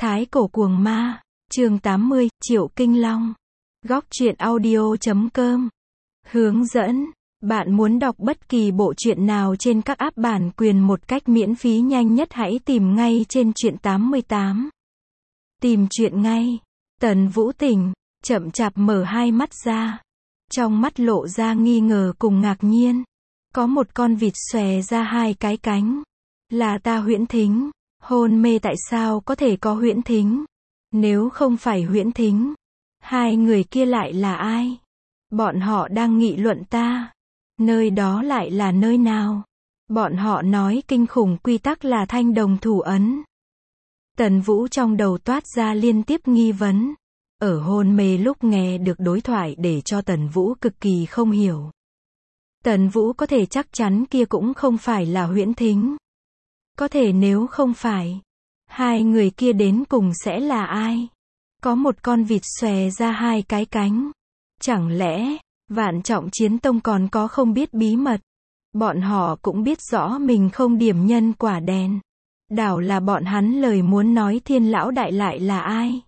Thái cổ cuồng ma, chương 80, Triệu Kinh Long. Góc truyện audio.com. Hướng dẫn. Bạn muốn đọc bất kỳ bộ truyện nào trên các app bản quyền một cách miễn phí nhanh nhất hãy tìm ngay trên truyện 88. Tìm truyện ngay. Tần Vũ tỉnh, chậm chạp mở hai mắt ra. Trong mắt lộ ra nghi ngờ cùng ngạc nhiên. Có một con vịt xòe ra hai cái cánh. Là ta huyễn thính. Hôn mê tại sao có thể có huyễn thính? Nếu không phải huyễn thính, hai người kia lại là ai? Bọn họ đang nghị luận ta. Nơi đó lại là nơi nào? Bọn họ nói kinh khủng quy tắc là thanh đồng thủ ấn. Tần Vũ trong đầu toát ra liên tiếp nghi vấn. Ở hôn mê lúc nghe được đối thoại để cho Tần Vũ cực kỳ không hiểu. Tần Vũ có thể chắc chắn kia cũng không phải là huyễn thính. Có thể nếu không phải, hai người kia đến cùng sẽ là ai? Có một con vịt xòe ra hai cái cánh. Chẳng lẽ, Vạn Trọng Chiến Tông còn có không biết bí mật? Bọn họ cũng biết rõ mình không điểm nhân quả đen. Đảo là bọn hắn lời muốn nói Thiên Lão Đại lại là ai?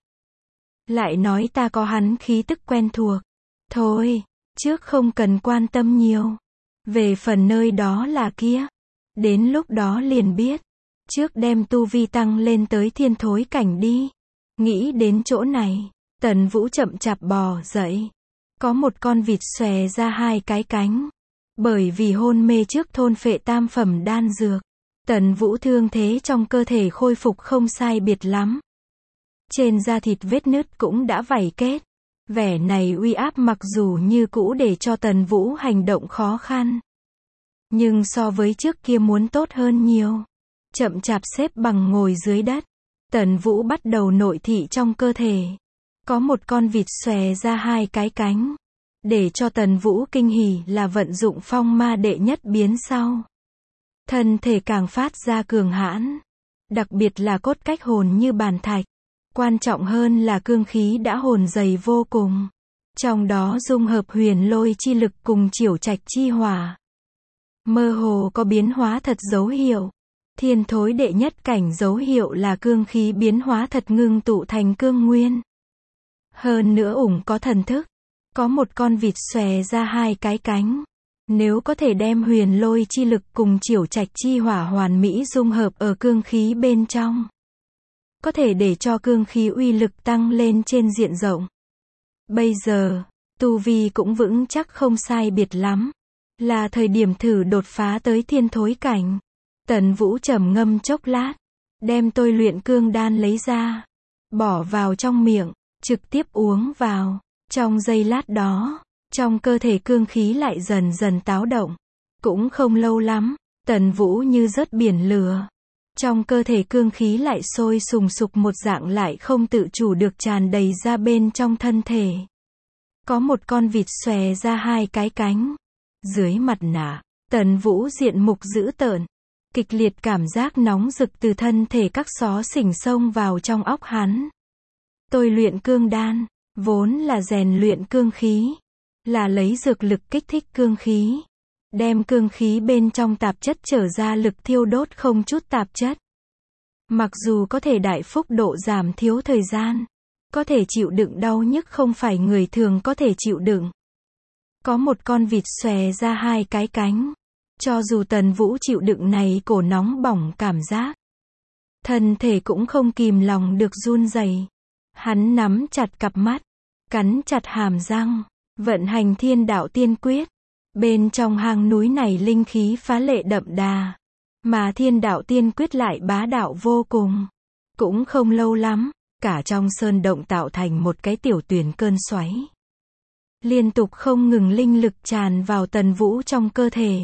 Lại nói ta có hắn khí tức quen thuộc. Thôi, trước không cần quan tâm nhiều. Về phần nơi đó là kia. Đến lúc đó liền biết. Trước đem tu vi tăng lên tới thiên thối cảnh đi. Nghĩ đến chỗ này, Tần Vũ chậm chạp bò dậy. Có một con vịt xòe ra hai cái cánh. Bởi vì hôn mê trước thôn phệ tam phẩm đan dược, Tần Vũ thương thế trong cơ thể khôi phục không sai biệt lắm. Trên da thịt vết nứt cũng đã vảy kết. Vẻ này uy áp mặc dù như cũ để cho Tần Vũ hành động khó khăn. Nhưng so với trước kia muốn tốt hơn nhiều. Chậm chạp xếp bằng ngồi dưới đất. Tần Vũ bắt đầu nội thị trong cơ thể. Có một con vịt xòe ra hai cái cánh. Để cho Tần Vũ kinh hỉ là vận dụng phong ma đệ nhất biến sau. Thân thể càng phát ra cường hãn. Đặc biệt là cốt cách hồn như bàn thạch. Quan trọng hơn là cương khí đã hồn dày vô cùng. Trong đó dung hợp huyền lôi chi lực cùng chiểu trạch chi hỏa. Mơ hồ có biến hóa thật dấu hiệu. Thiên thối đệ nhất cảnh dấu hiệu là cương khí biến hóa thật ngưng tụ thành cương nguyên. Hơn nữa có thần thức. Có một con vịt xòe ra hai cái cánh. Nếu có thể đem huyền lôi chi lực cùng chiểu trạch chi hỏa hoàn mỹ dung hợp ở cương khí bên trong. Có thể để cho cương khí uy lực tăng lên trên diện rộng. Bây giờ, tu vi cũng vững chắc không sai biệt lắm. Là thời điểm thử đột phá tới thiên thối cảnh. Tần Vũ trầm ngâm chốc lát. Đem tôi luyện cương đan lấy ra. Bỏ vào trong miệng. Trực tiếp uống vào. Trong giây lát đó. Trong cơ thể cương khí lại dần dần táo động. Cũng không lâu lắm. Tần Vũ như rớt biển lửa. Trong cơ thể cương khí lại sôi sùng sục một dạng lại không tự chủ được tràn đầy ra bên trong thân thể. Có một con vịt xòe ra hai cái cánh. Dưới mặt nạ, Tần Vũ diện mục dữ tợn. Kịch liệt cảm giác nóng rực từ thân thể các xó xỉnh xông vào trong óc hắn. Tôi luyện cương đan, vốn là rèn luyện cương khí. Là lấy dược lực kích thích cương khí. Đem cương khí bên trong tạp chất trở ra lực thiêu đốt không chút tạp chất. Mặc dù có thể đại phúc độ giảm thiếu thời gian. Có thể chịu đựng đau nhức không phải người thường có thể chịu đựng. Có một con vịt xòe ra hai cái cánh. Cho dù Tần Vũ chịu đựng này cổ nóng bỏng cảm giác. Thân thể cũng không kìm lòng được run rẩy. Hắn nắm chặt cặp mắt. Cắn chặt hàm răng. Vận hành Thiên Đạo Tiên Quyết. Bên trong hang núi này linh khí phá lệ đậm đà. Mà Thiên Đạo Tiên Quyết lại bá đạo vô cùng. Cũng không lâu lắm. Cả trong sơn động tạo thành một cái tiểu tuyền cơn xoáy. Liên tục không ngừng linh lực tràn vào Tần Vũ trong cơ thể.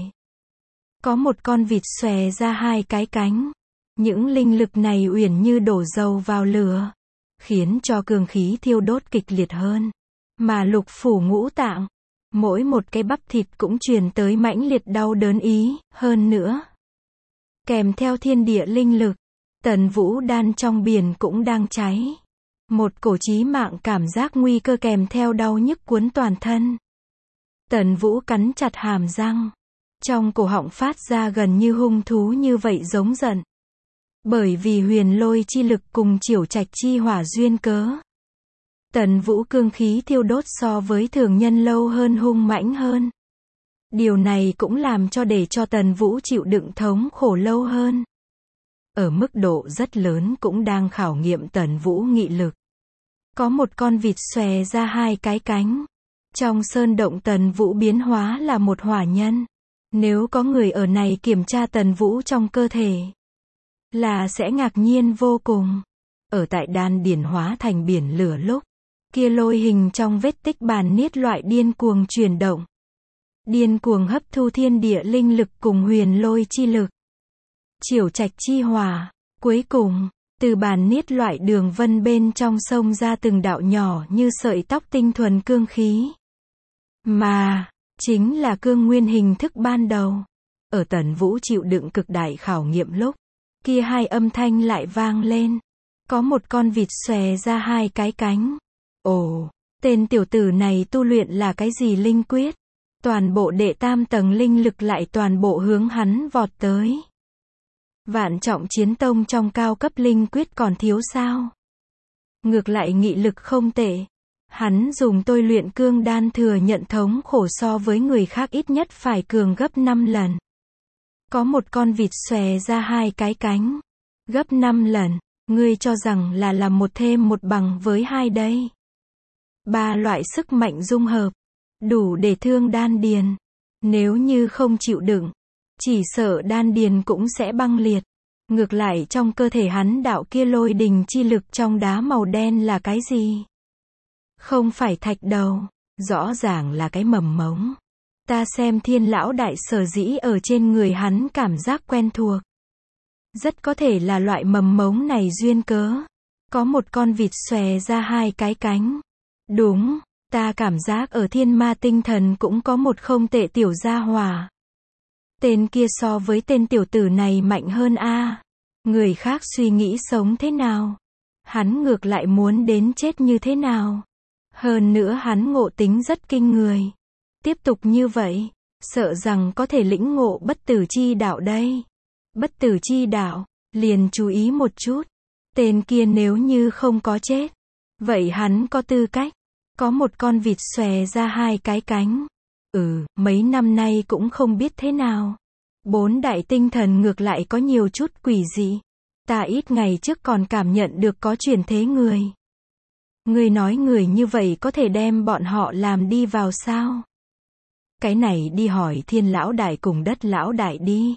Có một con vịt xòe ra hai cái cánh. Những linh lực này uyển như đổ dầu vào lửa. Khiến cho cương khí thiêu đốt kịch liệt hơn. Mà lục phủ ngũ tạng. Mỗi một cái bắp thịt cũng truyền tới mãnh liệt đau đớn ý. Hơn nữa. Kèm theo thiên địa linh lực. Tần Vũ đan trong biển cũng đang cháy. Một cổ chí mạng cảm giác nguy cơ kèm theo đau nhức cuốn toàn thân. Tần Vũ cắn chặt hàm răng. Trong cổ họng phát ra gần như hung thú như vậy giống giận. Bởi vì huyền lôi chi lực cùng chiểu trạch chi hỏa duyên cớ. Tần Vũ cương khí thiêu đốt so với thường nhân lâu hơn, hung mãnh hơn. Điều này cũng làm để cho Tần Vũ chịu đựng thống khổ lâu hơn. Ở mức độ rất lớn cũng đang khảo nghiệm Tần Vũ nghị lực. Có một con vịt xòe ra hai cái cánh. Trong sơn động Tần Vũ biến hóa là một hỏa nhân. Nếu có người ở này kiểm tra Tần Vũ trong cơ thể, là sẽ ngạc nhiên vô cùng. Ở tại đan điền hóa thành biển lửa lúc kia lôi hình trong vết tích bản niết loại điên cuồng chuyển động. Điên cuồng hấp thu thiên địa linh lực cùng huyền lôi chi lực. Chiểu trạch chi hỏa. Cuối cùng, từ bản niết loại đường vân bên trong sông ra từng đạo nhỏ như sợi tóc tinh thuần cương khí. Mà, chính là cương nguyên hình thức ban đầu. Ở Tần Vũ chịu đựng cực đại khảo nghiệm lúc kia hai âm thanh lại vang lên. Có một con vịt xòe ra hai cái cánh. Ồ, tên tiểu tử này tu luyện là cái gì linh quyết? Toàn bộ đệ tam tầng linh lực lại toàn bộ hướng hắn vọt tới. Vạn trọng chiến tông trong cao cấp linh quyết còn thiếu sao? Ngược lại nghị lực không tệ. Hắn dùng tôi luyện cương đan thừa nhận thống khổ so với người khác ít nhất phải cường gấp 5 lần. Có một con vịt xòe ra hai cái cánh. Gấp 5 lần, ngươi cho rằng là một thêm một bằng với hai đây. Ba loại sức mạnh dung hợp, đủ để thương đan điền. Nếu như không chịu đựng, chỉ sợ đan điền cũng sẽ băng liệt. Ngược lại trong cơ thể hắn đạo kia lôi đình chi lực trong đá màu đen là cái gì? Không phải thạch đầu, rõ ràng là cái mầm mống. Ta xem Thiên lão đại sở dĩ ở trên người hắn cảm giác quen thuộc. Rất có thể là loại mầm mống này duyên cớ. Có một con vịt xòe ra hai cái cánh. Đúng, ta cảm giác ở Thiên ma tinh thần cũng có một không tệ tiểu gia hỏa. Tên kia so với tên tiểu tử này mạnh hơn a. Người khác suy nghĩ sống thế nào? Hắn ngược lại muốn đến chết như thế nào? Hơn nữa hắn ngộ tính rất kinh người. Tiếp tục như vậy, sợ rằng có thể lĩnh ngộ bất tử chi đạo đây. Bất tử chi đạo, liền chú ý một chút. Tên kia nếu như không có chết, vậy hắn có tư cách. Có một con vịt xòe ra hai cái cánh. Mấy năm nay cũng không biết thế nào. 4 đại tinh thần ngược lại có nhiều chút quỷ dị. Ta ít ngày trước còn cảm nhận được có chuyển thế người. Người nói người như vậy có thể đem bọn họ làm đi vào sao? Cái này đi hỏi Thiên lão đại cùng Đất lão đại đi.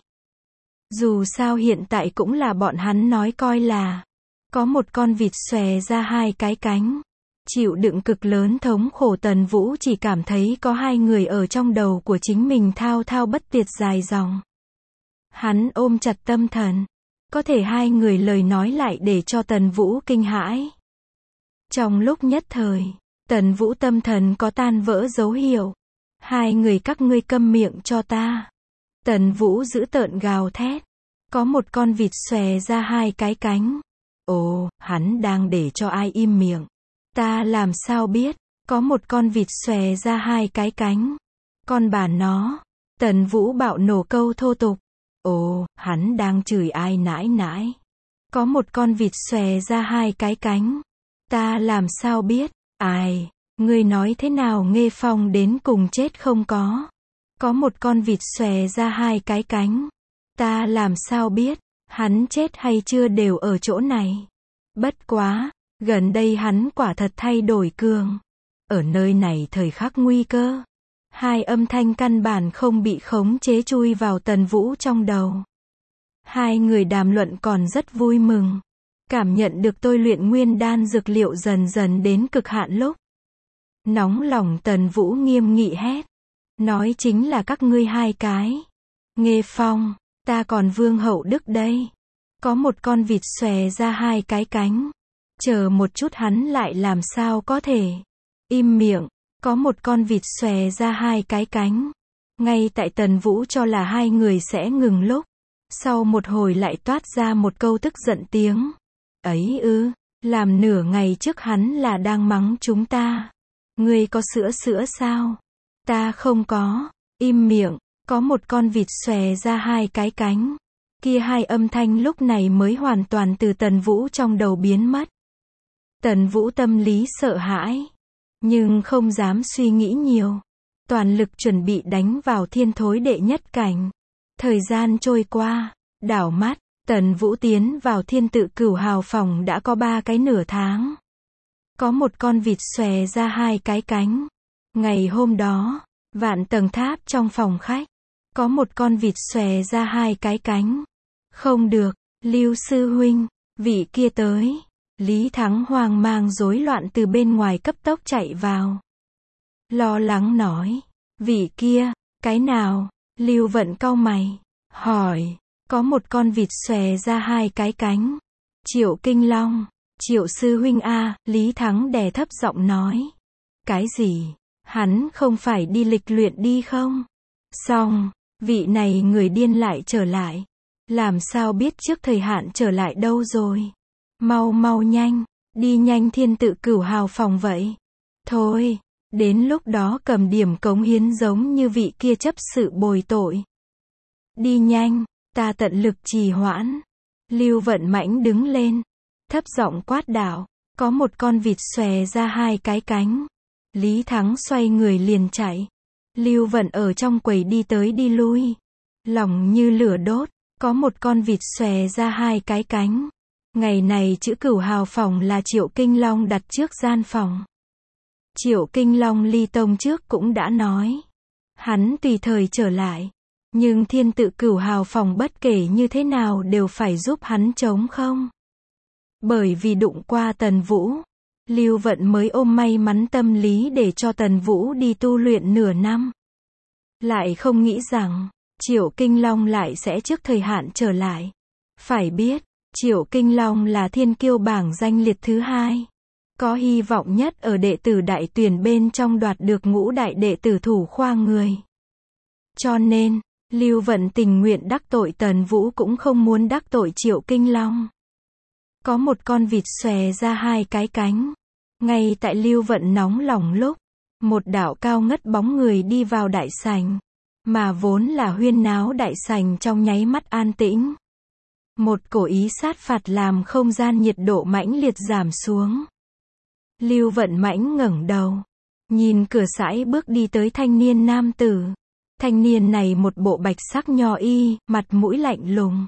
Dù sao hiện tại cũng là bọn hắn nói coi là. Có một con vịt xòe ra hai cái cánh. Chịu đựng cực lớn thống khổ Tần Vũ chỉ cảm thấy có hai người ở trong đầu của chính mình thao thao bất tuyệt dài dòng. Hắn ôm chặt tâm thần. Có thể hai người lời nói lại để cho Tần Vũ kinh hãi. Trong lúc nhất thời, Tần Vũ tâm thần có tan vỡ dấu hiệu. Hai người các ngươi câm miệng cho ta. Tần Vũ dữ tợn gào thét. Có một con vịt xòe ra hai cái cánh. Ồ, hắn đang để cho ai im miệng. Ta làm sao biết, có một con vịt xòe ra hai cái cánh. Con bà nó. Tần Vũ bạo nổ câu thô tục. Ồ, hắn đang chửi ai nãi nãi. Có một con vịt xòe ra hai cái cánh. Ta làm sao biết, ai, ngươi nói thế nào Nghê Phong đến cùng chết không có. Có một con vịt xòe ra hai cái cánh. Ta làm sao biết, hắn chết hay chưa đều ở chỗ này. Bất quá, gần đây hắn quả thật thay đổi cường. Ở nơi này thời khắc nguy cơ. Hai âm thanh căn bản không bị khống chế chui vào Tần Vũ trong đầu. Hai người đàm luận còn rất vui mừng. Cảm nhận được tôi luyện nguyên đan dược liệu dần dần đến cực hạn lúc. Nóng lòng Tần Vũ nghiêm nghị hét. Nói chính là các ngươi hai cái. Nghê Phong, ta còn Vương Hậu Đức đây. Có một con vịt xòe ra hai cái cánh. Chờ một chút hắn lại làm sao có thể. Im miệng, có một con vịt xòe ra hai cái cánh. Ngay tại Tần Vũ cho là hai người sẽ ngừng lúc. Sau một hồi lại toát ra một câu tức giận tiếng. Ấy làm nửa ngày trước hắn là đang mắng chúng ta. Ngươi có sữa sao? Ta không có. Im miệng, có một con vịt xòe ra hai cái cánh. Kia hai âm thanh lúc này mới hoàn toàn từ Tần Vũ trong đầu biến mất. Tần Vũ tâm lý sợ hãi, nhưng không dám suy nghĩ nhiều. Toàn lực chuẩn bị đánh vào thiên thối đệ nhất cảnh. Thời gian trôi qua, đảo mắt, Tần Vũ tiến vào thiên tự cửu hào phòng đã có 3 cái nửa tháng. Có một con vịt xòe ra 2 cái cánh. Ngày hôm đó, vạn tầng tháp trong phòng khách, có một con vịt xòe ra 2 cái cánh. Không được, Lưu sư huynh, vị kia tới. Lý Thắng hoang mang rối loạn từ bên ngoài cấp tốc chạy vào. Lo lắng nói, vị kia, cái nào? Lưu Vận cau mày, hỏi, có một con vịt xòe ra 2 cái cánh. Triệu Kinh Long, Triệu sư huynh a, Lý Thắng đè thấp giọng nói. Cái gì? Hắn không phải đi lịch luyện đi không? Xong, vị này người điên lại trở lại. Làm sao biết trước thời hạn trở lại đâu rồi? Mau mau nhanh, đi nhanh thiên tự cửu hào phòng vậy. Thôi, đến lúc đó cầm điểm cống hiến giống như vị kia chấp sự bồi tội. Đi nhanh, ta tận lực trì hoãn. Lưu Vận Mãnh đứng lên, thấp giọng quát đạo, có một con vịt xòe ra 2 cái cánh. Lý Thắng xoay người liền chạy. Lưu Vận ở trong quầy đi tới đi lui, lòng như lửa đốt, có một con vịt xòe ra 2 cái cánh. Ngày này chữ cửu hào phòng là Triệu Kinh Long đặt trước gian phòng. Triệu Kinh Long ly tông trước cũng đã nói, hắn tùy thời trở lại, nhưng thiên tự cửu hào phòng bất kể như thế nào đều phải giúp hắn chống không. Bởi vì đụng qua Tần Vũ, Lưu Vận mới ôm may mắn tâm lý để cho Tần Vũ đi tu luyện nửa năm. Lại không nghĩ rằng, Triệu Kinh Long lại sẽ trước thời hạn trở lại. Phải biết, Triệu Kinh Long là thiên kiêu bảng danh liệt thứ 2. Có hy vọng nhất ở đệ tử đại tuyển bên trong đoạt được ngũ đại đệ tử thủ khoa người. Cho nên, Lưu Vận tình nguyện đắc tội Tần Vũ cũng không muốn đắc tội Triệu Kinh Long. Có một con vịt xòe ra 2 cái cánh. Ngay tại Lưu Vận nóng lòng lúc, một đạo cao ngất bóng người đi vào đại sảnh. Mà vốn là huyên náo đại sảnh trong nháy mắt an tĩnh. Một cổ ý sát phạt làm không gian nhiệt độ mãnh liệt giảm xuống. Lưu Vận Mãnh ngẩng đầu, nhìn cửa sải bước đi tới thanh niên nam tử. Thanh niên này một bộ bạch sắc nho y, mặt mũi lạnh lùng.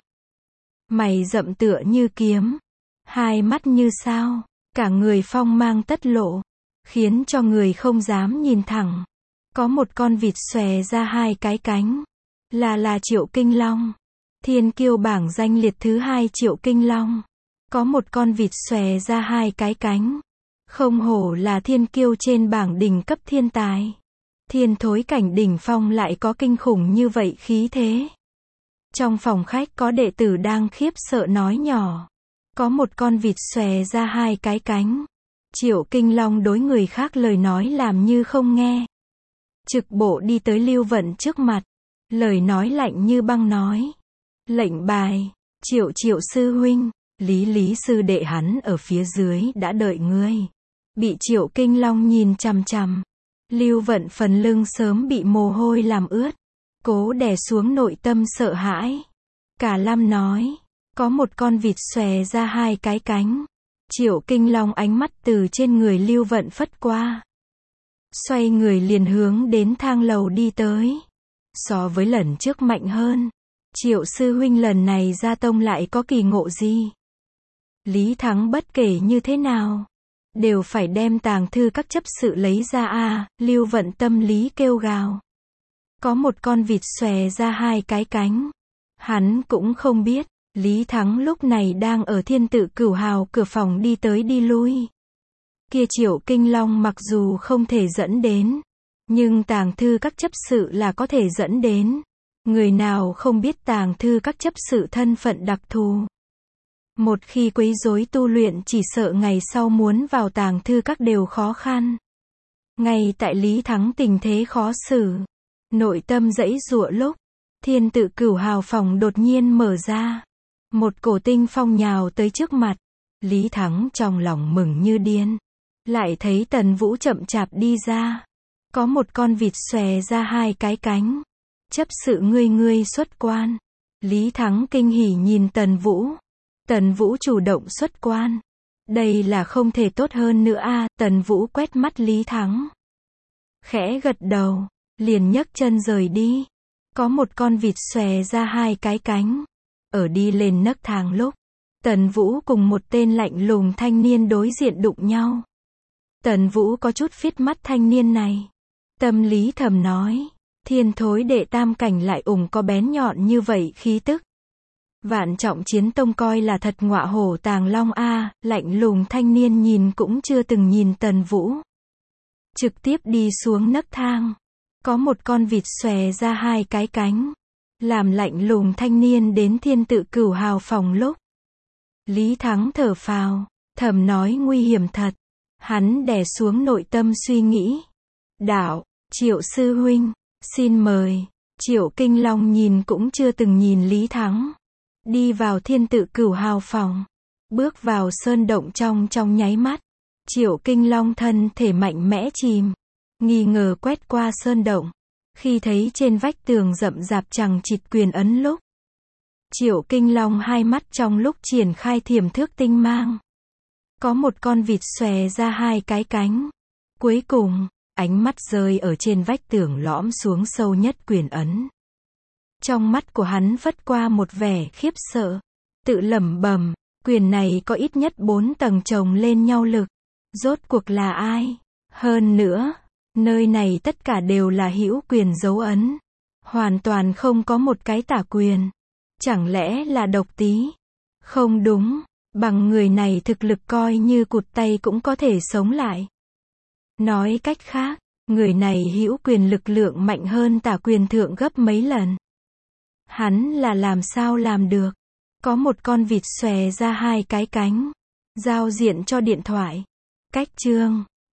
Mày rậm tựa như kiếm, hai mắt như sao, cả người phong mang tất lộ, khiến cho người không dám nhìn thẳng. Có một con vịt xòe ra 2 cái cánh, là Triệu Kinh Long. Thiên kiêu bảng danh liệt thứ 2 Triệu Kinh Long. Có một con vịt xòe ra 2 cái cánh. Không hổ là thiên kiêu trên bảng đỉnh cấp thiên tài. Thiên thối cảnh đỉnh phong lại có kinh khủng như vậy khí thế. Trong phòng khách có đệ tử đang khiếp sợ nói nhỏ. Có một con vịt xòe ra 2 cái cánh. Triệu Kinh Long đối người khác lời nói làm như không nghe. Trực bộ đi tới Lưu Vận trước mặt. Lời nói lạnh như băng nói. Lệnh bài, Triệu sư huynh, Lý sư đệ hắn ở phía dưới đã đợi ngươi. Bị Triệu Kinh Long nhìn chằm chằm. Lưu Vận phần lưng sớm bị mồ hôi làm ướt. Cố đè xuống nội tâm sợ hãi. Cả Lâm nói, có một con vịt xòe ra 2 cái cánh. Triệu Kinh Long ánh mắt từ trên người Lưu Vận phất qua. Xoay người liền hướng đến thang lầu đi tới. So với lần trước mạnh hơn. Triệu sư huynh lần này ra tông lại có kỳ ngộ gì? Lý Thắng bất kể như thế nào, đều phải đem tàng thư các chấp sự lấy ra a. Lưu Vận tâm lý kêu gào. Có một con vịt xòe ra 2 cái cánh. Hắn cũng không biết, Lý Thắng lúc này đang ở thiên tự cửu hào cửa phòng đi tới đi lui. Kia Triệu Kinh Long mặc dù không thể dẫn đến, nhưng tàng thư các chấp sự là có thể dẫn đến. Người nào không biết tàng thư các chấp sự thân phận đặc thù. Một khi quấy rối tu luyện chỉ sợ ngày sau muốn vào tàng thư các đều khó khăn. Ngay tại Lý Thắng tình thế khó xử, nội tâm giãy giụa lúc, thiên tự cửu hào phòng đột nhiên mở ra. Một cổ tinh phong nhào tới trước mặt. Lý Thắng trong lòng mừng như điên. Lại thấy Tần Vũ chậm chạp đi ra. Có một con vịt xòe ra 2 cái cánh. Chấp sự ngươi xuất quan. Lý Thắng kinh hỉ nhìn Tần Vũ. Tần Vũ chủ động xuất quan. Đây là không thể tốt hơn nữa a. Tần Vũ quét mắt Lý Thắng. Khẽ gật đầu, liền nhấc chân rời đi. Có một con vịt xòe ra hai cái cánh. Ở đi lên nấc thang lúc, Tần Vũ cùng một tên lạnh lùng thanh niên đối diện đụng nhau. Tần Vũ có chút phiết mắt thanh niên này. Tâm lý thầm nói, thiên thối đệ tam cảnh lại có bén nhọn như vậy khí tức. Vạn Trọng Chiến Tông coi là thật ngọa hổ tàng long a. Lạnh lùng thanh niên nhìn cũng chưa từng nhìn Tần Vũ. Trực tiếp đi xuống nấc thang. Có một con vịt xòe ra hai cái cánh. Làm lạnh lùng thanh niên đến Thiên Tự Cửu Hào phòng lúc. Lý Thắng thở phào, thầm nói nguy hiểm thật. Hắn đè xuống nội tâm suy nghĩ. Đạo, Triệu sư huynh, xin mời. Triệu Kinh Long nhìn cũng chưa từng nhìn Lý Thắng. Đi vào Thiên Tự Cửu Hào phòng. Bước vào sơn động trong nháy mắt. Triệu Kinh Long thân thể mạnh mẽ chìm. Nghi ngờ quét qua sơn động. Khi thấy trên vách tường rậm rạp chằng chịt quyền ấn lúc. Triệu Kinh Long hai mắt trong lúc triển khai thiểm thước tinh mang. Có một con vịt xòe ra hai cái cánh. Cuối cùng, ánh mắt rơi ở trên vách tường lõm xuống sâu nhất quyền ấn. Trong mắt của hắn phất qua một vẻ khiếp sợ. Tự lẩm bẩm, quyền này có ít nhất 4 tầng chồng lên nhau lực. Rốt cuộc là ai? Hơn nữa, nơi này tất cả đều là hữu quyền dấu ấn. Hoàn toàn không có một cái tả quyền. Chẳng lẽ là độc tý? Không đúng, bằng người này thực lực coi như cụt tay cũng có thể sống lại. Nói cách khác, người này hữu quyền lực lượng mạnh hơn tả quyền thượng gấp mấy lần. Hắn là làm sao làm được? Có một con vịt xòe ra hai cái cánh. Giao diện cho điện thoại. Cách chương